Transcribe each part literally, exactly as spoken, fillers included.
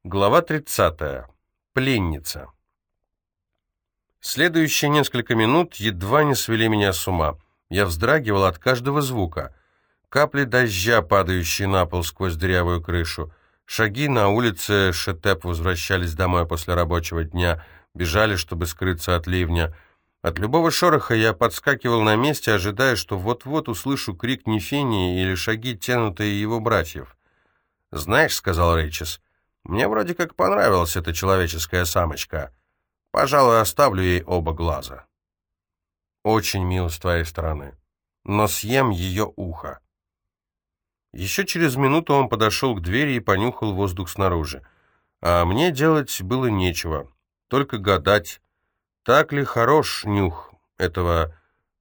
Глава тридцатая. Пленница. Следующие несколько минут едва не свели меня с ума. Я вздрагивал от каждого звука. Капли дождя, падающие на пол сквозь дырявую крышу. Шаги на улице. Шетеп возвращались домой после рабочего дня. Бежали, чтобы скрыться от ливня. От любого шороха я подскакивал на месте, ожидая, что вот-вот услышу крик Нефении или шаги, тянутые его братьев. «Знаешь», — сказал Рейчес, — «мне вроде как понравилась эта человеческая самочка. Пожалуй, оставлю ей оба глаза». «Очень мило с твоей стороны, но съем ее ухо». Еще через минуту он подошел к двери и понюхал воздух снаружи. А мне делать было нечего, только гадать, так ли хорош нюх этого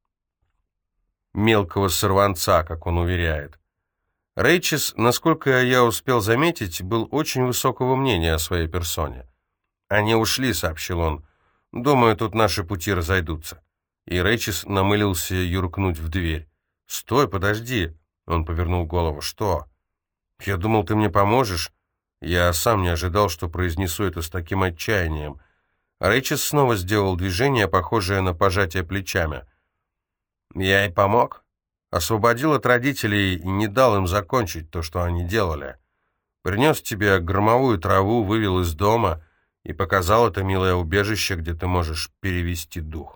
мелкого сорванца, как он уверяет. Рейчес, насколько я успел заметить, был очень высокого мнения о своей персоне. «Они ушли», — сообщил он. «Думаю, тут наши пути разойдутся». И Рейчес намылился юркнуть в дверь. «Стой, подожди!» — он повернул голову. «Что?» «Я думал, ты мне поможешь». Я сам не ожидал, что произнесу это с таким отчаянием. Рейчес снова сделал движение, похожее на пожатие плечами. «Я и помог. Освободил от родителей и не дал им закончить то, что они делали. Принес тебе громовую траву, вывел из дома и показал это милое убежище, где ты можешь перевести дух.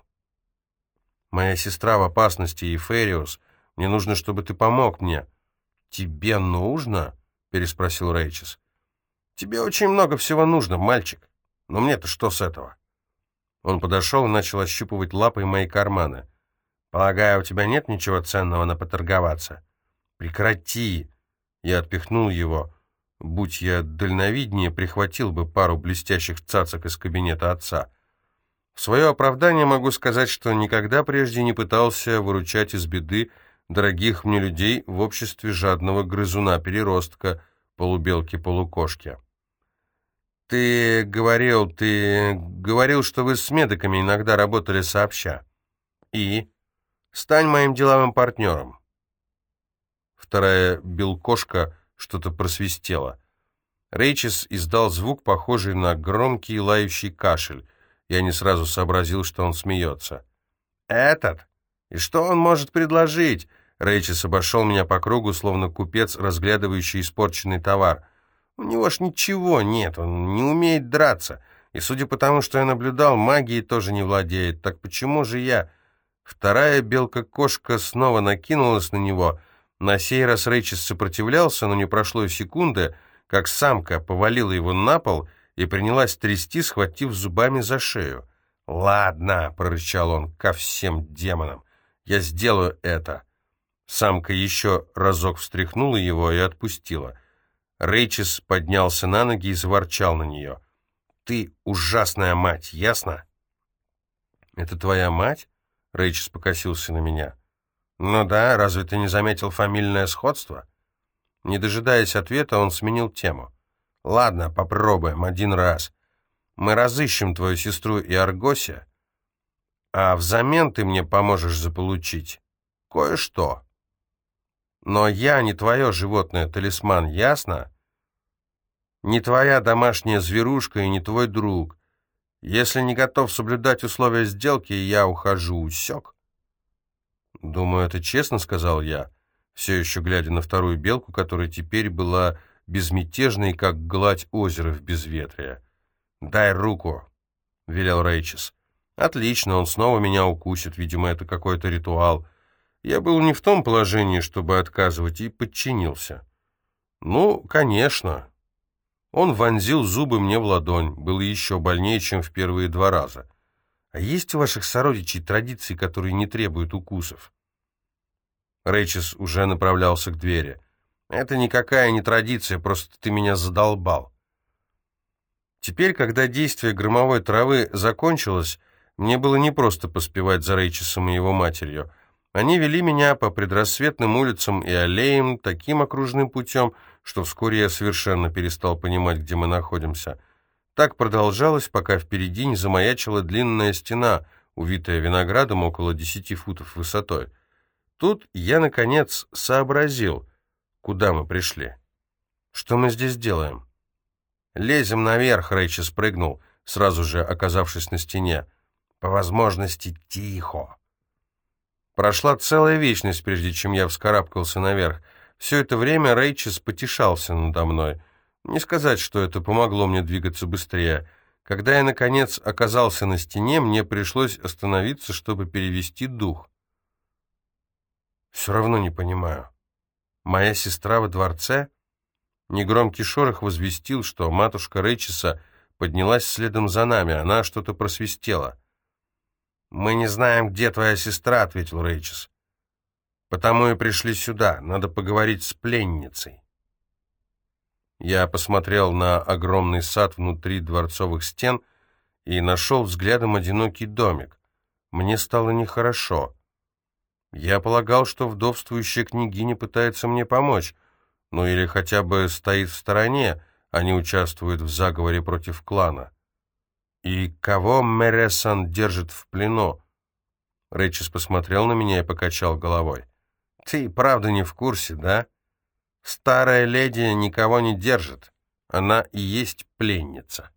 Моя сестра в опасности, и Фериус. Мне нужно, чтобы ты помог мне». «Тебе нужно?» — переспросил Рейчес. «Тебе очень много всего нужно, мальчик. Но мне-то что с этого?» Он подошел и начал ощупывать лапой мои карманы. «Полагаю, у тебя нет ничего ценного на поторговаться?» «Прекрати!» Я отпихнул его. Будь я дальновиднее, прихватил бы пару блестящих цацок из кабинета отца. В свое оправдание могу сказать, что никогда прежде не пытался выручать из беды дорогих мне людей в обществе жадного грызуна-переростка, полубелки-полукошки. «Ты говорил, ты говорил, что вы с медиками иногда работали сообща. И? Стань моим деловым партнером». Вторая белкошка что-то просвистела. Рейчес издал звук, похожий на громкий лающий кашель. Я не сразу сообразил, что он смеется. «Этот? И что он может предложить?» Рейчес обошел меня по кругу, словно купец, разглядывающий испорченный товар. «У него ж ничего нет, он не умеет драться. И судя по тому, что я наблюдал, магией тоже не владеет. Так почему же я...» Вторая белка-кошка снова накинулась на него. На сей раз Рейчес сопротивлялся, но не прошло и секунды, как самка повалила его на пол и принялась трясти, схватив зубами за шею. «Ладно», — прорычал он, — «ко всем демонам. Я сделаю это». Самка еще разок встряхнула его и отпустила. Рейчес поднялся на ноги и заворчал на нее. «Ты ужасная мать, ясно?» «Это твоя мать?» — Рейчес покосился на меня. «Ну да, разве ты не заметил фамильное сходство?» Не дожидаясь ответа, он сменил тему. «Ладно, попробуем один раз. Мы разыщем твою сестру и Аргосе, а взамен ты мне поможешь заполучить кое-что. Но я не твое животное, талисман, ясно? Не твоя домашняя зверушка и не твой друг. Если не готов соблюдать условия сделки, я ухожу, усек?» «Думаю, это честно», — сказал я, все еще глядя на вторую белку, которая теперь была безмятежной, как гладь озера в безветрие. «Дай руку», — велел Рейчес. «Отлично, он снова меня укусит, видимо, это какой-то ритуал». Я был не в том положении, чтобы отказывать, и подчинился. «Ну, конечно». Он вонзил зубы мне в ладонь, было еще больнее, чем в первые два раза. «А есть у ваших сородичей традиции, которые не требуют укусов?» Рейчес уже направлялся к двери. «Это никакая не традиция, просто ты меня задолбал». Теперь, когда действие громовой травы закончилось, мне было непросто поспевать за Рейчесом и его матерью. Они вели меня по предрассветным улицам и аллеям таким окружным путем, что вскоре я совершенно перестал понимать, где мы находимся. Так продолжалось, пока впереди не замаячила длинная стена, увитая виноградом около десяти футов высотой. Тут я, наконец, сообразил, куда мы пришли. «Что мы здесь делаем?» «Лезем наверх», — Рэйчи спрыгнул, сразу же оказавшись на стене. «По возможности тихо». Прошла целая вечность, прежде чем я вскарабкался наверх. Все это время Рэйчис потешался надо мной. Не сказать, что это помогло мне двигаться быстрее. Когда я, наконец, оказался на стене, мне пришлось остановиться, чтобы перевести дух. Все равно не понимаю. Моя сестра во дворце? Негромкий шорох возвестил, что матушка Рэйчиса поднялась следом за нами. Она что-то просвистела. «Мы не знаем, где твоя сестра», — ответил Рэйчис. «Потому и пришли сюда. Надо поговорить с пленницей». Я посмотрел на огромный сад внутри дворцовых стен и нашел взглядом одинокий домик. Мне стало нехорошо. Я полагал, что вдовствующая княгиня пытается мне помочь, ну или хотя бы стоит в стороне, а не участвует в заговоре против клана. «И кого Мересан держит в плену?» Рэйчис посмотрел на меня и покачал головой. «Ты правда не в курсе, да? Старая леди никого не держит. Она и есть пленница».